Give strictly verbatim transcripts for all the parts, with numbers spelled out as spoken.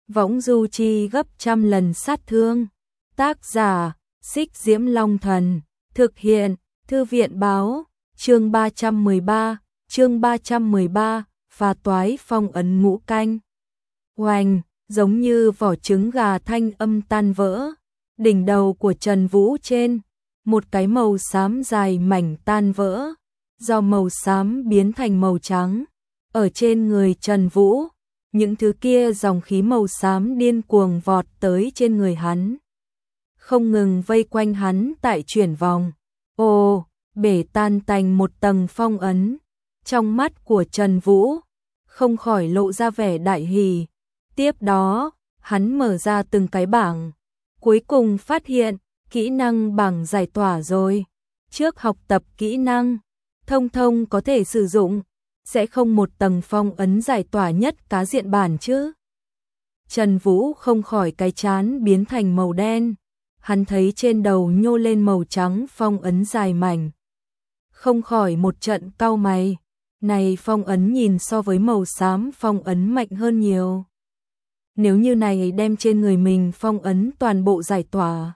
võng du chi gấp trăm lần sát thương. Tác giả, Xích Diễm Long Thần, thực hiện, Thư viện báo, chương ba trăm mười ba, chương ba trăm mười ba, phá toái phong ấn ngũ canh. Oanh, giống như vỏ trứng gà thanh âm tan vỡ, đỉnh đầu của Trần Vũ trên, một cái màu xám dài mảnh tan vỡ, do màu xám biến thành màu trắng. Ở trên người Trần Vũ, những thứ kia dòng khí màu xám điên cuồng vọt tới trên người hắn, không ngừng vây quanh hắn tại chuyển vòng. Ồ, bể tan tành một tầng phong ấn. Trong mắt của Trần Vũ không khỏi lộ ra vẻ đại hỉ. Tiếp đó, hắn mở ra từng cái bảng, cuối cùng phát hiện kỹ năng bảng giải tỏa rồi. Trước học tập kỹ năng, thông thông có thể sử dụng, sẽ không một tầng phong ấn giải tỏa nhất cá diện bản chứ. Trần Vũ không khỏi cái trán biến thành màu đen, hắn thấy trên đầu nhô lên màu trắng phong ấn dài mảnh, không khỏi một trận cau mày. Này phong ấn nhìn so với màu xám phong ấn mạnh hơn nhiều. Nếu như này đem trên người mình phong ấn toàn bộ giải tỏa,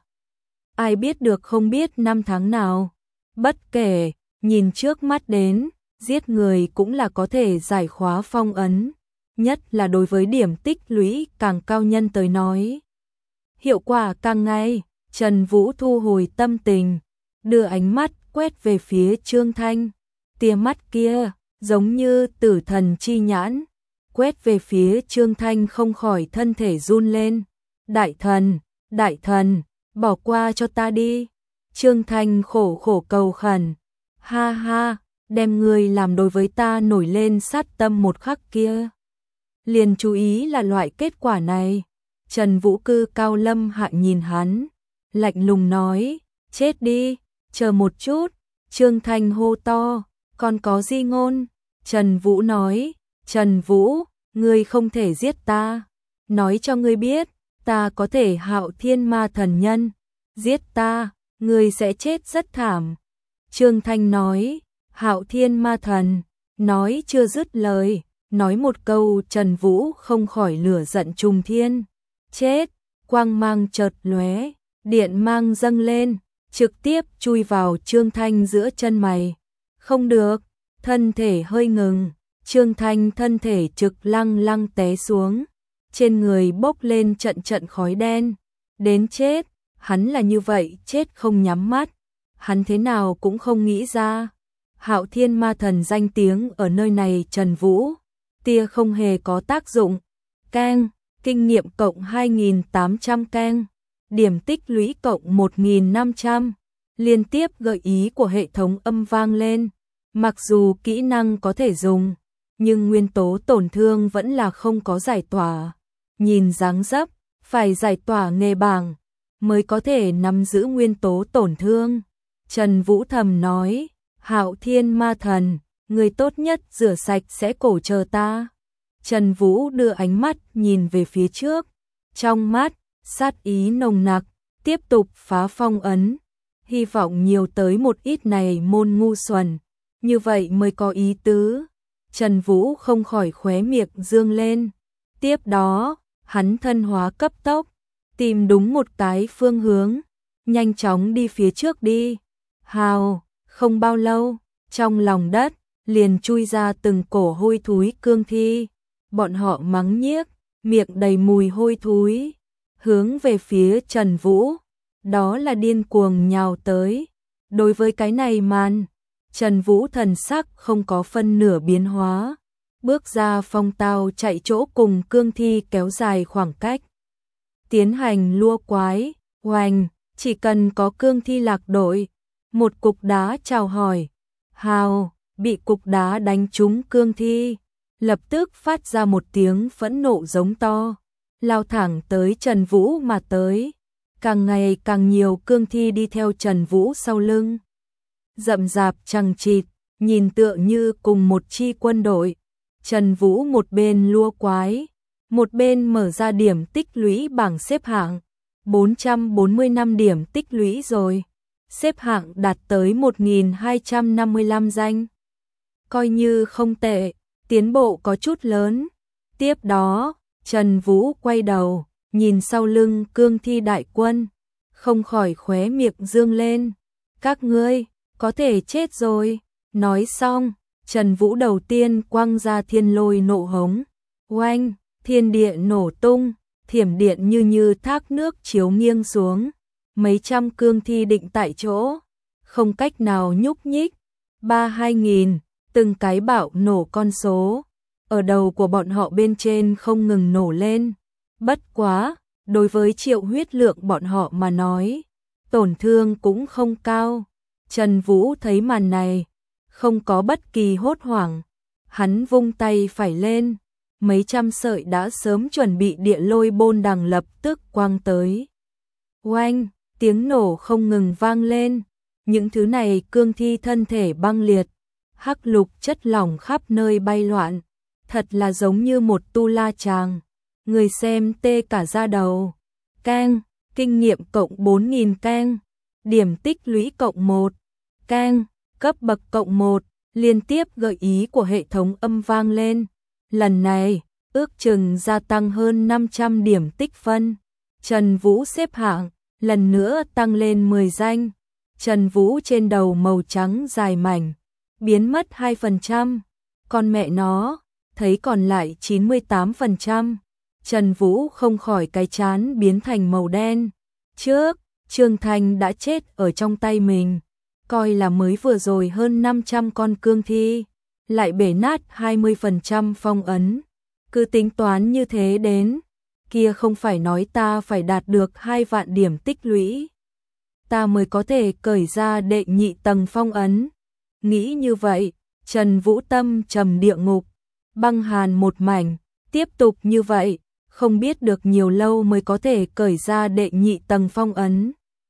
ai biết được không biết năm tháng nào. Bất kể, nhìn trước mắt đến, giết người cũng là có thể giải khóa phong ấn, nhất là đối với điểm tích lũy càng cao nhân tới nói, hiệu quả càng ngay. Trần Vũ thu hồi tâm tình, đưa ánh mắt quét về phía Trương Thanh, tia mắt kia giống như tử thần chi nhãn, quét về phía Trương Thanh không khỏi thân thể run lên. Đại thần, đại thần, bỏ qua cho ta đi. Trương Thanh khổ khổ cầu khẩn. Ha ha, đem người làm đối với ta nổi lên sát tâm một khắc kia, liền chú ý là loại kết quả này. Trần Vũ cư cao lâm hạ nhìn hắn, lạnh lùng nói, chết đi, chờ một chút. Trương Thanh hô to, còn có di ngôn. Trần Vũ nói, Trần Vũ, ngươi không thể giết ta. Nói cho ngươi biết, ta có thể Hạo Thiên Ma Thần Nhân. Giết ta, ngươi sẽ chết rất thảm. Trương Thanh nói, Hạo Thiên Ma Thần. Nói chưa dứt lời, nói một câu Trần Vũ không khỏi lửa giận trùng thiên. Chết, quang mang chợt lóe, điện mang dâng lên, trực tiếp chui vào Trương Thanh giữa chân mày. Không được, thân thể hơi ngừng, Trương Thanh thân thể trực lăng lăng té xuống, trên người bốc lên trận trận khói đen. Đến chết, hắn là như vậy chết không nhắm mắt, hắn thế nào cũng không nghĩ ra. Hạo Thiên Ma Thần danh tiếng ở nơi này Trần Vũ, tia không hề có tác dụng. Keng, kinh nghiệm cộng hai nghìn tám trăm keng, điểm tích lũy cộng một nghìn năm trăm. Liên tiếp gợi ý của hệ thống âm vang lên. Mặc dù kỹ năng có thể dùng, nhưng nguyên tố tổn thương vẫn là không có giải tỏa. Nhìn dáng dấp, phải giải tỏa nghề bảng mới có thể nắm giữ nguyên tố tổn thương. Trần Vũ thầm nói, Hạo Thiên Ma Thần, người tốt nhất rửa sạch sẽ cổ chờ ta. Trần Vũ đưa ánh mắt nhìn về phía trước, trong mắt sát ý nồng nặc, tiếp tục phá phong ấn, hy vọng nhiều tới một ít này môn ngu xuẩn, như vậy mới có ý tứ. Trần Vũ không khỏi khóe miệng dương lên. Tiếp đó, hắn thân hóa cấp tốc, tìm đúng một cái phương hướng, nhanh chóng đi phía trước đi. Hào, không bao lâu, trong lòng đất liền chui ra từng cổ hôi thúi cương thi. Bọn họ mắng nhiếc, miệng đầy mùi hôi thúi, hướng về phía Trần Vũ, đó là điên cuồng nhào tới. Đối với cái này màn, Trần Vũ thần sắc không có phân nửa biến hóa, bước ra phong tao chạy chỗ cùng cương thi kéo dài khoảng cách, tiến hành lua quái. Oanh, chỉ cần có cương thi lạc đội, một cục đá chào hỏi. Hào, bị cục đá đánh trúng cương thi, lập tức phát ra một tiếng phẫn nộ giống to, lao thẳng tới Trần Vũ mà tới. Càng ngày càng nhiều cương thi đi theo Trần Vũ sau lưng, rậm rạp chằng chịt, nhìn tựa như cùng một chi quân đội. Trần Vũ một bên lua quái, một bên mở ra điểm tích lũy bảng xếp hạng. bốn trăm bốn mươi lăm điểm tích lũy rồi, xếp hạng đạt tới một nghìn hai trăm năm mươi lăm danh. Coi như không tệ, tiến bộ có chút lớn. Tiếp đó, Trần Vũ quay đầu, nhìn sau lưng cương thi đại quân, không khỏi khóe miệng dương lên. Các ngươi, có thể chết rồi. Nói xong, Trần Vũ đầu tiên quăng ra thiên lôi nộ hống. Oanh, thiên địa nổ tung, thiểm điện như như thác nước chiếu nghiêng xuống. Mấy trăm cương thi định tại chỗ, không cách nào nhúc nhích. Ba hai nghìn, từng cái bạo nổ con số. Ở đầu của bọn họ bên trên không ngừng nổ lên. Bất quá, đối với triệu huyết lượng bọn họ mà nói, tổn thương cũng không cao. Trần Vũ thấy màn này, không có bất kỳ hốt hoảng. Hắn vung tay phải lên, mấy trăm sợi đã sớm chuẩn bị địa lôi bôn đằng lập tức quang tới. Oanh, tiếng nổ không ngừng vang lên. Những thứ này cương thi thân thể băng liệt, hắc lục chất lỏng khắp nơi bay loạn. Thật là giống như một tu la chàng. Người xem tê cả da đầu. Cang, kinh nghiệm cộng bốn nghìn cang, điểm tích lũy cộng một, cang, cấp bậc cộng một, liên tiếp gợi ý của hệ thống âm vang lên. Lần này, ước chừng gia tăng hơn năm trăm điểm tích phân. Trần Vũ xếp hạng, lần nữa tăng lên mười danh. Trần Vũ trên đầu màu trắng dài mảnh, biến mất hai phần trăm. Con mẹ nó, thấy còn lại chín mươi tám phần trăm. Trần Vũ không khỏi cái chán biến thành màu đen. Trước, Trương Thành đã chết ở trong tay mình. Coi là mới vừa rồi hơn năm trăm con cương thi, lại bể nát hai mươi phần trăm phong ấn. Cứ tính toán như thế đến, kia không phải nói ta phải đạt được hai vạn điểm tích lũy, ta mới có thể cởi ra đệ nhị tầng phong ấn. Nghĩ như vậy, Trần Vũ tâm trầm địa ngục, băng hàn một mảnh. Tiếp tục như vậy, không biết được nhiều lâu mới có thể cởi ra đệ nhị tầng phong ấn.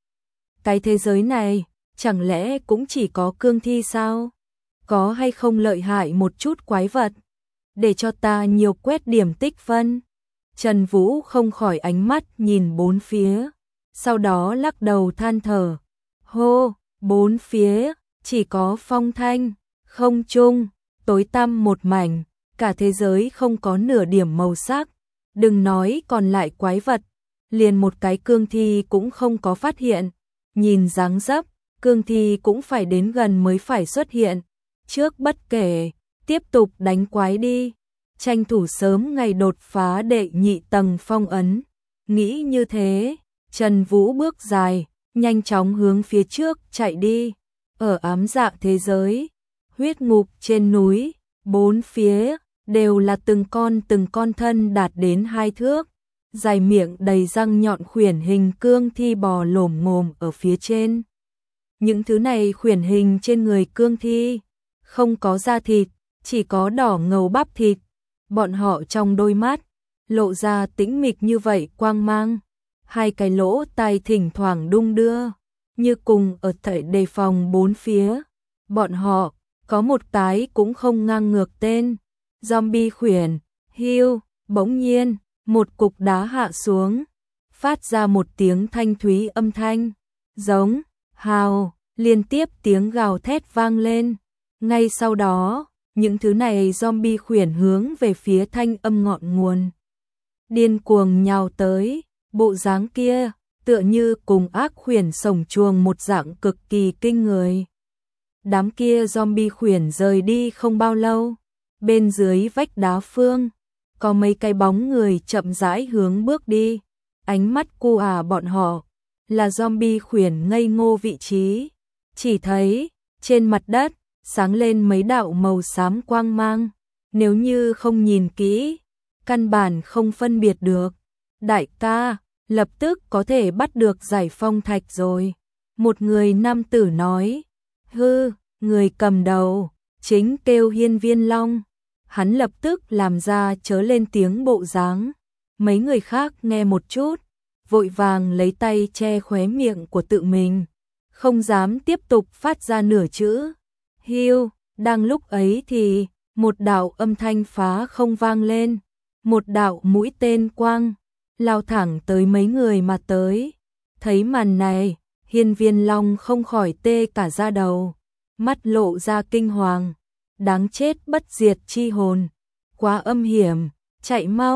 Cái thế giới này, chẳng lẽ cũng chỉ có cương thi sao? Có hay không lợi hại một chút quái vật, để cho ta nhiều quét điểm tích phân? Trần Vũ không khỏi ánh mắt nhìn bốn phía, sau đó lắc đầu than thở. Hô, bốn phía, chỉ có phong thanh, không trung, tối tăm một mảnh, cả thế giới không có nửa điểm màu sắc. Đừng nói còn lại quái vật, liền một cái cương thi cũng không có phát hiện. Nhìn dáng dấp, cương thi cũng phải đến gần mới phải xuất hiện. Trước bất kể, tiếp tục đánh quái đi, tranh thủ sớm ngày đột phá đệ nhị tầng phong ấn. Nghĩ như thế, Trần Vũ bước dài, nhanh chóng hướng phía trước chạy đi. Ở ám dạ thế giới, huyết ngục trên núi, bốn phía đều là từng con từng con thân đạt đến hai thước, dài miệng đầy răng nhọn khuyển hình cương thi bò lổm ngồm ở phía trên. Những thứ này khuyển hình trên người cương thi, không có da thịt, chỉ có đỏ ngầu bắp thịt. Bọn họ trong đôi mắt, lộ ra tĩnh mịch như vậy quang mang. Hai cái lỗ tai thỉnh thoảng đung đưa, như cùng ở thể đề phòng bốn phía. Bọn họ, có một cái cũng không ngang ngược tên. Zombie khuyển, hưu, bỗng nhiên, một cục đá hạ xuống, phát ra một tiếng thanh thúy âm thanh, giống, hào, liên tiếp tiếng gào thét vang lên. Ngay sau đó, những thứ này zombie khuyển hướng về phía thanh âm ngọn nguồn, điên cuồng nhào tới, bộ dáng kia, tựa như cùng ác khuyển sổng chuồng một dạng cực kỳ kinh người. Đám kia zombie khuyển rời đi không bao lâu, bên dưới vách đá phương, có mấy cái bóng người chậm rãi hướng bước đi. Ánh mắt cu à bọn họ, là zombie khuyển ngây ngô vị trí. Chỉ thấy, trên mặt đất, sáng lên mấy đạo màu xám quang mang. Nếu như không nhìn kỹ, căn bản không phân biệt được. Đại ca, lập tức có thể bắt được giải phong thạch rồi. Một người nam tử nói. Hư, người cầm đầu, chính kêu Hiên Viên Long. Hắn lập tức làm ra chớ lên tiếng bộ dáng. Mấy người khác nghe một chút, vội vàng lấy tay che khóe miệng của tự mình, không dám tiếp tục phát ra nửa chữ. Hiu, đang lúc ấy thì, một đạo âm thanh phá không vang lên, một đạo mũi tên quang, lao thẳng tới mấy người mà tới. Thấy màn này, Hiên Viên Long không khỏi tê cả da đầu, mắt lộ ra kinh hoàng. Đáng chết bất diệt chi hồn, quá âm hiểm, chạy mau.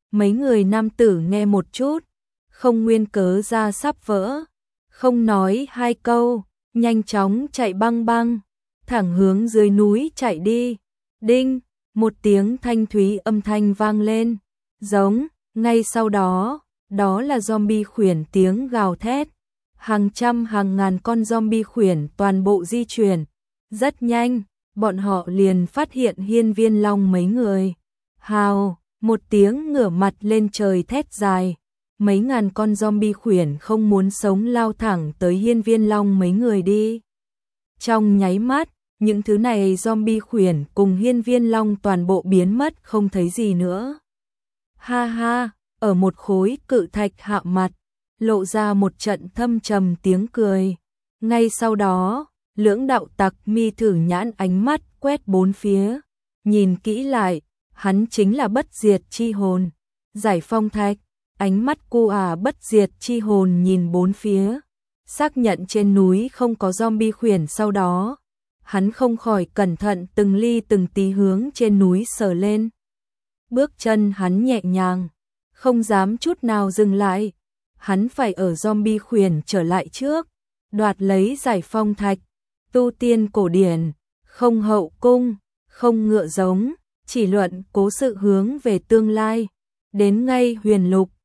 Mấy người nam tử nghe một chút, không nguyên cớ ra sắp vỡ, không nói hai câu, nhanh chóng chạy băng băng, thẳng hướng dưới núi chạy đi. Đinh, một tiếng thanh thúy âm thanh vang lên, giống, ngay sau đó, đó là zombie khuyển tiếng gào thét. Hàng trăm hàng ngàn con zombie khuyển toàn bộ di chuyển, rất nhanh, bọn họ liền phát hiện Hiên Viên Long mấy người. Hào, một tiếng ngửa mặt lên trời thét dài, mấy ngàn con zombie khuyển không muốn sống lao thẳng tới Hiên Viên Long mấy người đi. Trong nháy mắt, những thứ này zombie khuyển cùng Hiên Viên Long toàn bộ biến mất không thấy gì nữa. Ha ha, ở một khối cự thạch hạ mặt, lộ ra một trận thâm trầm tiếng cười. Ngay sau đó, lưỡng đạo tặc mi thử nhãn ánh mắt quét bốn phía, nhìn kỹ lại, hắn chính là bất diệt chi hồn. Giải phong thạch, ánh mắt cô à bất diệt chi hồn nhìn bốn phía, xác nhận trên núi không có zombie khuyển sau đó. Hắn không khỏi cẩn thận từng ly từng tí hướng trên núi sờ lên. Bước chân hắn nhẹ nhàng, không dám chút nào dừng lại. Hắn phải ở zombie khuyển trở lại trước, đoạt lấy giải phong thạch. Tu tiên cổ điển, không hậu cung, không ngựa giống, chỉ luận cố sự hướng về tương lai. Đến ngay huyền lục,